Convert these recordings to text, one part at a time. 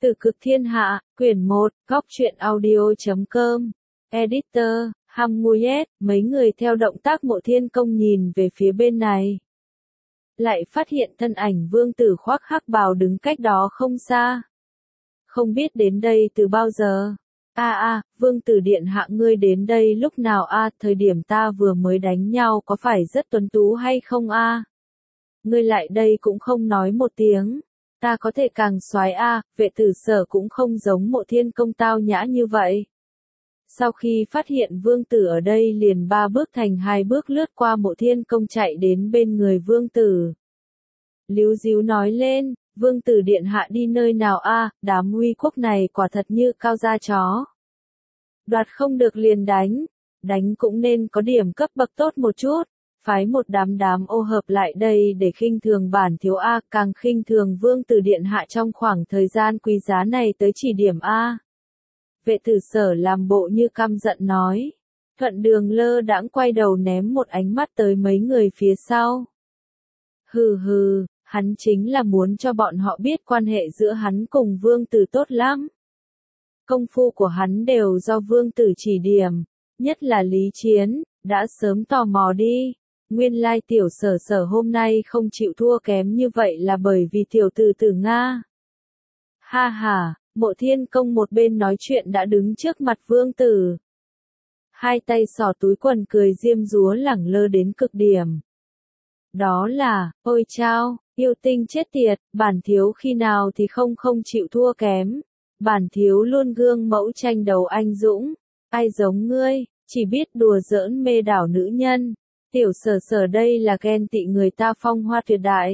Từ cực thiên hạ, quyển 1, góc truyện audio.com. Editor, Hamuyet, mấy người theo động tác Mộ Thiên Công nhìn về phía bên này. Lại phát hiện thân ảnh vương tử khoác hắc bào đứng cách đó không xa. Không biết đến đây từ bao giờ. Vương tử điện hạ ngươi đến đây lúc nào thời điểm ta vừa mới đánh nhau có phải rất tuấn tú hay không Ngươi lại đây cũng không nói một tiếng. Ta có thể càng soái Vệ tử Sở cũng không giống Mộ Thiên Công tao nhã như vậy. Sau khi phát hiện vương tử ở đây liền 3 bước thành 2 bước lướt qua Mộ Thiên Công chạy đến bên người vương tử. Líu díu nói lên, vương tử điện hạ đi nơi nào đám uy quốc này quả thật như cao da chó. Đoạt không được liền đánh cũng nên có điểm cấp bậc tốt một chút. Phái một đám ô hợp lại đây để khinh thường bản thiếu càng khinh thường vương tử điện hạ trong khoảng thời gian quý giá này tới chỉ điểm Vệ tử Sở làm bộ như căm giận nói. Thuận Đường lơ đãng quay đầu ném một ánh mắt tới mấy người phía sau. Hừ, hắn chính là muốn cho bọn họ biết quan hệ giữa hắn cùng vương tử tốt lắm. Công phu của hắn đều do vương tử chỉ điểm, nhất là lý chiến, đã sớm tò mò đi. Nguyên lai tiểu Sở hôm nay không chịu thua kém như vậy là bởi vì tiểu tử tử Nga. Ha, Mộ Thiên Công một bên nói chuyện đã đứng trước mặt vương tử. Hai tay xỏ túi quần cười diêm dúa lẳng lơ đến cực điểm. Đó là, ôi chao, yêu tinh chết tiệt, bản thiếu khi nào thì không chịu thua kém. Bản thiếu luôn gương mẫu tranh đấu anh dũng, ai giống ngươi, chỉ biết đùa giỡn mê đảo nữ nhân. Tiểu Sở đây là ghen tị người ta phong hoa tuyệt đại.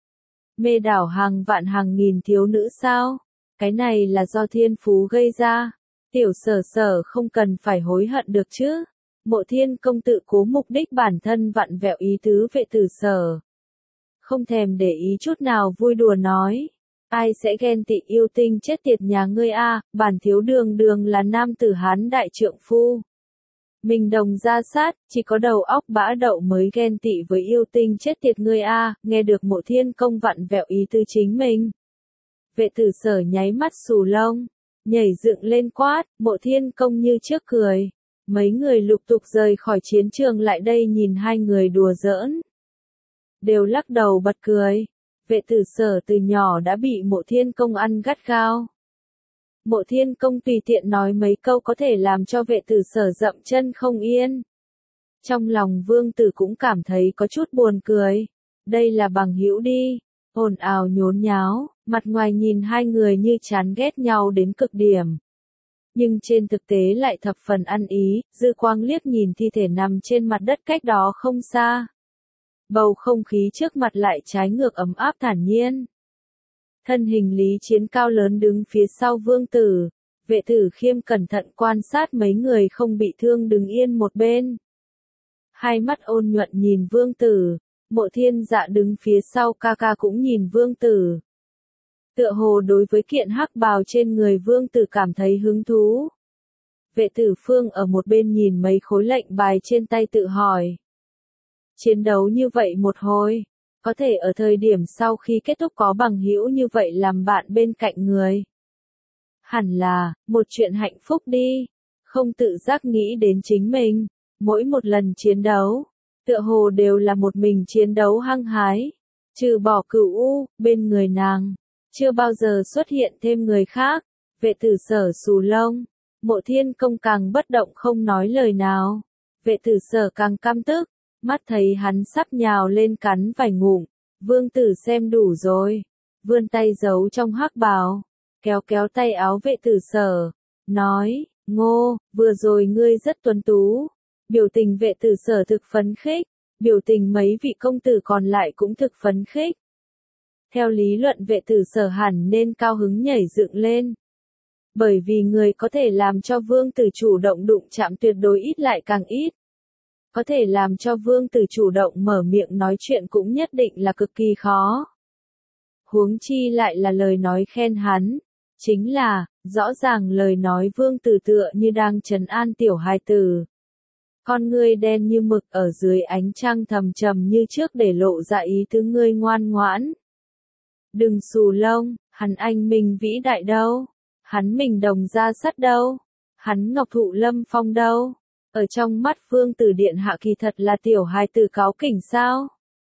Mê đảo hàng vạn hàng nghìn thiếu nữ sao? Cái này là do thiên phú gây ra. Tiểu Sở không cần phải hối hận được chứ. Mộ Thiên Công tự cố mục đích bản thân vặn vẹo ý tứ vệ tử Sở. Không thèm để ý chút nào vui đùa nói. Ai sẽ ghen tị yêu tinh chết tiệt nhà ngươi bản thiếu đường là nam tử Hán đại trượng phu. Mình đồng ra sát, chỉ có đầu óc bã đậu mới ghen tị với yêu tinh chết tiệt ngươi nghe được Mộ Thiên Công vặn vẹo ý tư chính mình. Vệ tử Sở nháy mắt xù lông, nhảy dựng lên quát, Mộ Thiên Công như trước cười. Mấy người lục tục rời khỏi chiến trường lại đây nhìn hai người đùa giỡn. Đều lắc đầu bật cười. Vệ tử Sở từ nhỏ đã bị Mộ Thiên Công ăn gắt gao. Mộ Thiên Công tùy tiện nói mấy câu có thể làm cho vệ tử Sở dậm chân không yên. Trong lòng vương tử cũng cảm thấy có chút buồn cười. Đây là bằng hữu đi. Ồn ào nhốn nháo, mặt ngoài nhìn hai người như chán ghét nhau đến cực điểm. Nhưng trên thực tế lại thập phần ăn ý, dư quang liếc nhìn thi thể nằm trên mặt đất cách đó không xa. Bầu không khí trước mặt lại trái ngược ấm áp thản nhiên. Thân hình lý chiến cao lớn đứng phía sau vương tử, vệ tử Khiêm cẩn thận quan sát mấy người không bị thương đứng yên một bên. Hai mắt ôn nhuận nhìn vương tử, Mộ Thiên Dạ đứng phía sau ca cũng nhìn vương tử. Tựa hồ đối với kiện hắc bào trên người vương tử cảm thấy hứng thú. Vệ tử Phương ở một bên nhìn mấy khối lệnh bài trên tay tự hỏi. Chiến đấu như vậy một hồi, có thể ở thời điểm sau khi kết thúc có bằng hữu như vậy làm bạn bên cạnh người. Hẳn là, một chuyện hạnh phúc đi, không tự giác nghĩ đến chính mình, mỗi một lần chiến đấu, tựa hồ đều là một mình chiến đấu hăng hái, trừ bỏ Cửu bên người nàng, chưa bao giờ xuất hiện thêm người khác, vệ tử Sở xù lông, Mộ Thiên Công càng bất động không nói lời nào, vệ tử Sở càng căm tức. Mắt thấy hắn sắp nhào lên cắn vài ngụm, vương tử xem đủ rồi, vươn tay giấu trong hắc bào, kéo tay áo vệ tử Sở, nói, Ngô, vừa rồi ngươi rất tuấn tú, biểu tình vệ tử Sở thực phấn khích, biểu tình mấy vị công tử còn lại cũng thực phấn khích. Theo lý luận vệ tử Sở hẳn nên cao hứng nhảy dựng lên. Bởi vì người có thể làm cho vương tử chủ động đụng chạm tuyệt đối ít lại càng ít. Có thể làm cho vương tử chủ động mở miệng nói chuyện cũng nhất định là cực kỳ khó. Huống chi lại là lời nói khen hắn. Chính là, rõ ràng lời nói vương tử tựa như đang trấn an tiểu hài tử. Con ngươi đen như mực ở dưới ánh trăng thầm trầm như trước để lộ ra ý tứ ngươi ngoan ngoãn. Đừng xù lông, Hắn anh minh vĩ đại đâu? Hắn mình đồng gia sắt đâu? Hắn ngọc thụ lâm phong đâu? Ở trong mắt Vương Tử Điện hạ kỳ thật là tiểu hài tử cáu kỉnh sao?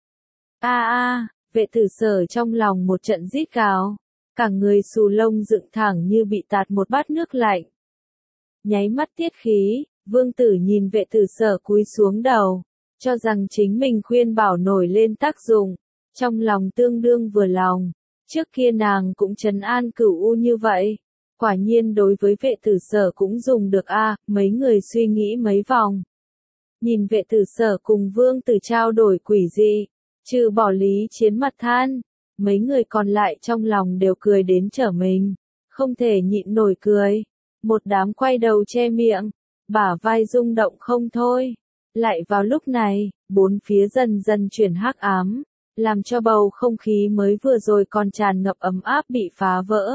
Vệ tử Sở trong lòng một trận rít gào, cả người xù lông dựng thẳng như bị tạt một bát nước lạnh. Nháy mắt tiết khí, Vương Tử nhìn vệ tử Sở cúi xuống đầu, cho rằng chính mình khuyên bảo nổi lên tác dụng, trong lòng tương đương vừa lòng. Trước kia nàng cũng trấn an Cửu U như vậy, quả nhiên đối với vệ tử Sở cũng dùng được mấy người suy nghĩ mấy vòng. Nhìn vệ tử Sở cùng Vương Tử trao đổi quỷ dị, trừ bỏ Lý Chiến mặt than, mấy người còn lại trong lòng đều cười đến trở mình, không thể nhịn nổi cười. Một đám quay đầu che miệng, bả vai rung động không thôi. Lại vào lúc này, bốn phía dần dần chuyển hắc ám, làm cho bầu không khí mới vừa rồi còn tràn ngập ấm áp bị phá vỡ.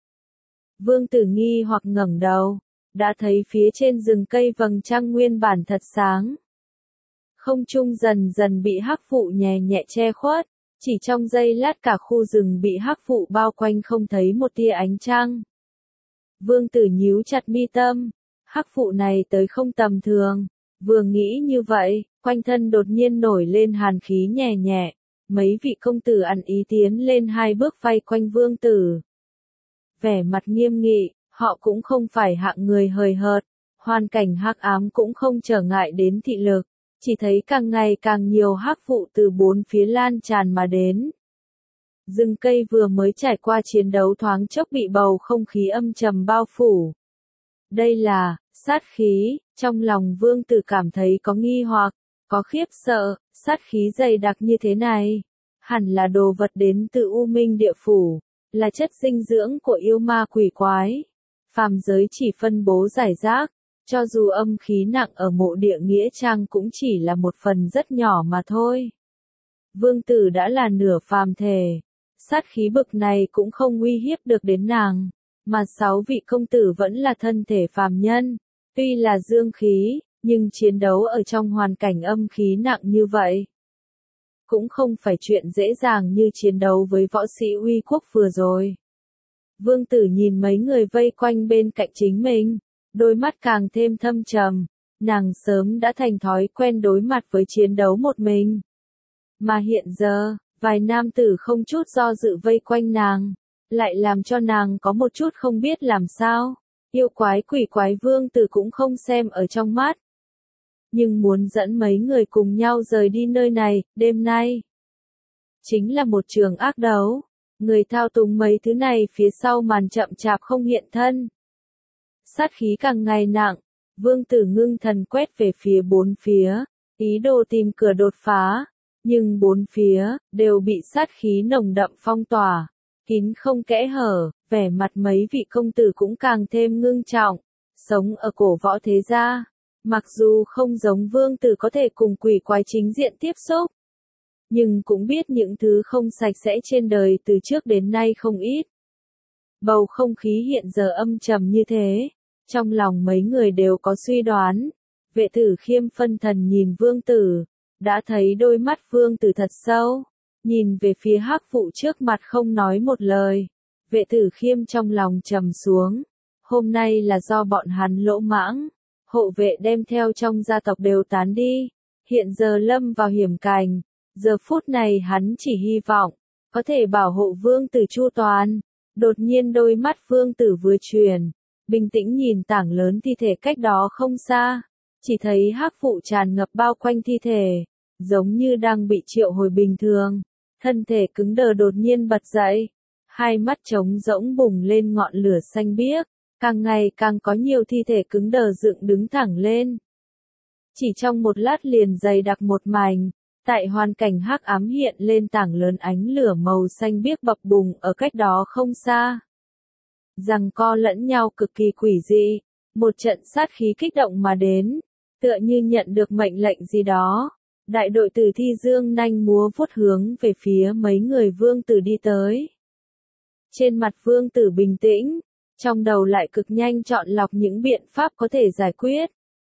Vương Tử nghi hoặc ngẩng đầu, đã thấy phía trên rừng cây vầng trăng nguyên bản thật sáng. Không trung dần dần bị hắc vụ nhẹ nhẹ che khuất, chỉ trong giây lát cả khu rừng bị hắc vụ bao quanh không thấy một tia ánh trăng. Vương Tử nhíu chặt mi tâm, hắc vụ này tới không tầm thường, vừa nghĩ như vậy, quanh thân đột nhiên nổi lên hàn khí nhẹ nhẹ, mấy vị công tử ăn ý tiến lên hai bước vây quanh Vương Tử. Vẻ mặt nghiêm nghị, họ cũng không phải hạng người hời hợt, hoàn cảnh hắc ám cũng không trở ngại đến thị lực, chỉ thấy càng ngày càng nhiều hắc vụ từ bốn phía lan tràn mà đến. Rừng cây vừa mới trải qua chiến đấu thoáng chốc bị bầu không khí âm trầm bao phủ. Đây là sát khí, trong lòng Vương Tử cảm thấy có nghi hoặc, có khiếp sợ, sát khí dày đặc như thế này, hẳn là đồ vật đến từ U Minh địa phủ, là chất dinh dưỡng của yêu ma quỷ quái. Phàm giới chỉ phân bố rải rác, cho dù âm khí nặng ở mộ địa nghĩa trang cũng chỉ là một phần rất nhỏ mà thôi. Vương Tử đã là nửa phàm thể, sát khí bực này cũng không uy hiếp được đến nàng, mà 6 vị công tử vẫn là thân thể phàm nhân, tuy là dương khí, nhưng chiến đấu ở trong hoàn cảnh âm khí nặng như vậy cũng không phải chuyện dễ dàng như chiến đấu với võ sĩ uy quốc vừa rồi. Vương Tử nhìn mấy người vây quanh bên cạnh chính mình, đôi mắt càng thêm thâm trầm, nàng sớm đã thành thói quen đối mặt với chiến đấu một mình. Mà hiện giờ, vài nam tử không chút do dự vây quanh nàng, lại làm cho nàng có một chút không biết làm sao. Yêu quái quỷ quái Vương Tử cũng không xem ở trong mắt. Nhưng muốn dẫn mấy người cùng nhau rời đi nơi này, đêm nay chính là một trường ác đấu. Người thao túng mấy thứ này phía sau màn chậm chạp không hiện thân. Sát khí càng ngày nặng, Vương Tử ngưng thần quét về phía bốn phía, ý đồ tìm cửa đột phá, nhưng bốn phía đều bị sát khí nồng đậm phong tỏa, kín không kẽ hở, vẻ mặt mấy vị công tử cũng càng thêm ngưng trọng. Sống ở cổ võ thế gia, mặc dù không giống Vương Tử có thể cùng quỷ quái chính diện tiếp xúc, nhưng cũng biết những thứ không sạch sẽ trên đời từ trước đến nay không ít. Bầu không khí hiện giờ âm trầm như thế, trong lòng mấy người đều có suy đoán. Vệ Tử Khiêm phân thần nhìn Vương Tử, đã thấy đôi mắt Vương Tử thật sâu, nhìn về phía hắc vụ trước mặt không nói một lời. Vệ Tử Khiêm trong lòng trầm xuống, hôm nay là do bọn hắn lỗ mãng, hộ vệ đem theo trong gia tộc đều tán đi, hiện giờ lâm vào hiểm cảnh. Giờ phút này hắn chỉ hy vọng có thể bảo hộ Vương Tử chu toàn. Đột nhiên đôi mắt Vương Tử vừa chuyển, bình tĩnh nhìn tảng lớn thi thể cách đó không xa, chỉ thấy hắc vụ tràn ngập bao quanh thi thể, giống như đang bị triệu hồi bình thường. Thân thể cứng đờ đột nhiên bật dậy, hai mắt trống rỗng bùng lên ngọn lửa xanh biếc, càng ngày càng có nhiều thi thể cứng đờ dựng đứng thẳng lên. Chỉ trong một lát liền dày đặc một mảnh. Tại hoàn cảnh hắc ám hiện lên tảng lớn ánh lửa màu xanh biếc bập bùng ở cách đó không xa. Giằng co lẫn nhau cực kỳ quỷ dị, một trận sát khí kích động mà đến, tựa như nhận được mệnh lệnh gì đó. Đại đội Tử Thi dương nanh múa vuốt hướng về phía mấy người Vương Tử đi tới. Trên mặt Vương Tử bình tĩnh, trong đầu lại cực nhanh chọn lọc những biện pháp có thể giải quyết.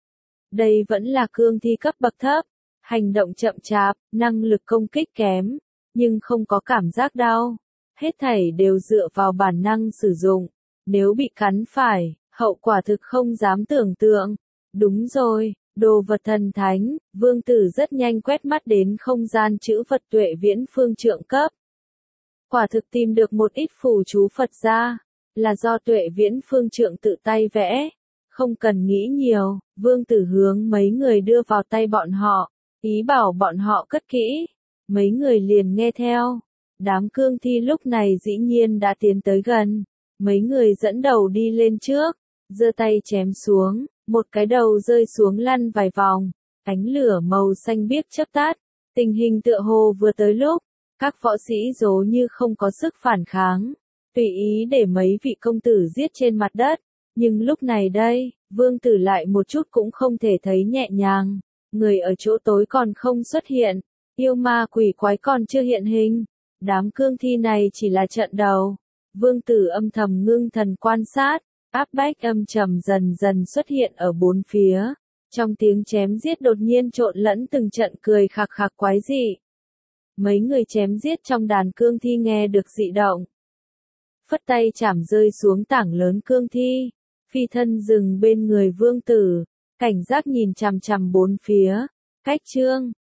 Đây vẫn là cương thi cấp bậc thấp. Hành động chậm chạp, năng lực công kích kém, nhưng không có cảm giác đau. Hết thảy đều dựa vào bản năng sử dụng. Nếu bị cắn phải, hậu quả thực không dám tưởng tượng. Đúng rồi, đồ vật thần thánh, vương tử rất nhanh quét mắt đến không gian chữ vật Tuệ Viễn Phương trượng cấp. Quả thực tìm được một ít phù chú Phật ra, là do Tuệ Viễn Phương trượng tự tay vẽ. Không cần nghĩ nhiều, vương tử hướng mấy người đưa vào tay bọn họ, ý bảo bọn họ cất kỹ. Mấy người liền nghe theo. Đám cương thi lúc này dĩ nhiên đã tiến tới gần. Mấy người dẫn đầu đi lên trước, giơ tay chém xuống, một cái đầu rơi xuống lăn vài vòng, ánh lửa màu xanh biếc chớp tắt. Tình hình tựa hồ vừa tới lúc, các võ sĩ dố như không có sức phản kháng, tùy ý để mấy vị công tử giết trên mặt đất. Nhưng lúc này đây, vương tử lại một chút cũng không thể thấy nhẹ nhàng. Người ở chỗ tối còn không xuất hiện, yêu ma quỷ quái còn chưa hiện hình. Đám cương thi này chỉ là trận đầu. Vương tử âm thầm ngưng thần quan sát, áp bách âm trầm dần dần xuất hiện ở bốn phía. Trong tiếng chém giết đột nhiên trộn lẫn từng trận cười khạc khạc quái dị. Mấy người chém giết trong đàn cương thi nghe được dị động. Phất tay chảm rơi xuống tảng lớn cương thi. Phi thân dừng bên người vương tử, cảnh giác nhìn chằm chằm bốn phía. Cách chương